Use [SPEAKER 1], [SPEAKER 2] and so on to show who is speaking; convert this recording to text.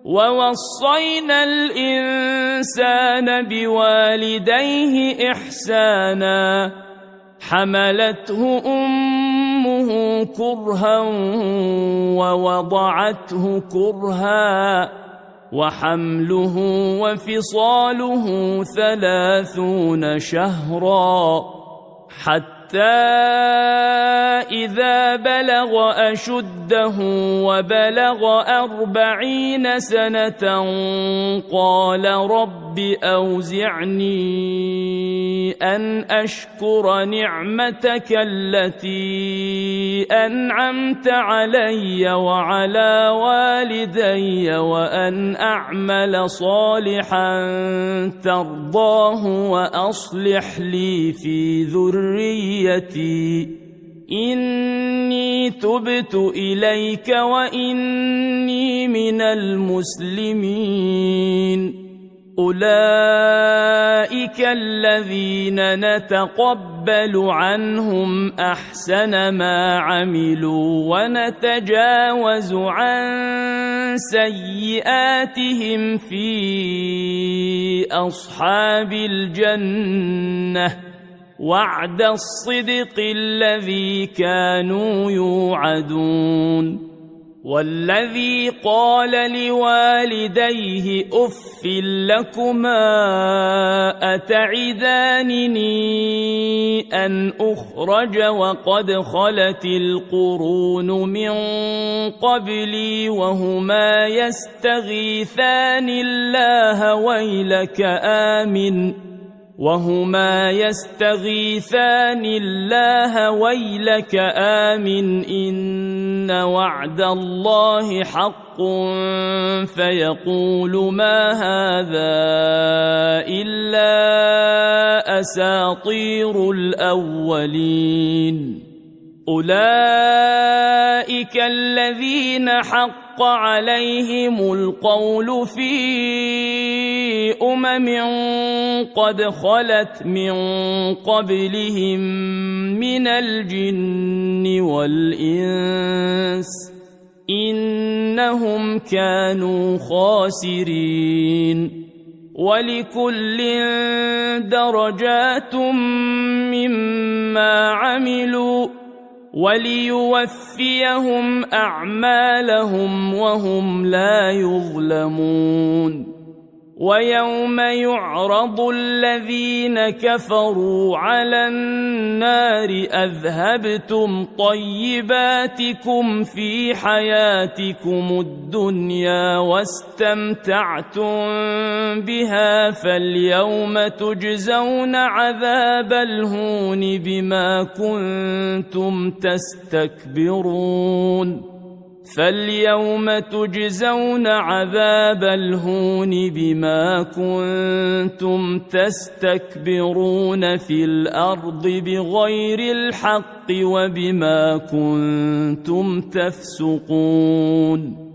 [SPEAKER 1] ووصينا الإنسان بوالديه إحسانا حملته أمه كرها ووضعته كرها وحمله وفصاله 30 شهرا حتى إذا بلغ أشده وبلغ 40 سنة قال رب أوزعني أن أشكر نعمتك التي أنعمت علي وعلى والدي وأن أعمل صالحا ترضاه وأصلح لي في ذريتي إني تبت إليك وإني من المسلمين. أولئك الذين نتقبل عنهم أحسن ما عملوا ونتجاوز عن سيئاتهم في أصحاب الجنة وعد الصدق الذي كانوا يوعدون. والذي قال لوالديه أف لكما أتعدانني أن أخرج وقد خلت القرون من قبلي وهما يستغيثان الله ويلك آمن إن وعد الله حق فيقول ما هذا إلا أساطير الأولين. أولئك الذين حق عليهم القول في قد خلت من قبلهم من الجن والإنس إنهم كانوا خاسرين. ولكل درجات مما عملوا وليوفيهم أعمالهم وهم لا يظلمون. ويوم يعرض الذين كفروا على النار أذهبتم طيباتكم في حياتكم الدنيا واستمتعتم بها فاليوم تجزون عذاب الهون بما كنتم تستكبرون في الأرض بغير الحق وبما كنتم تفسقون.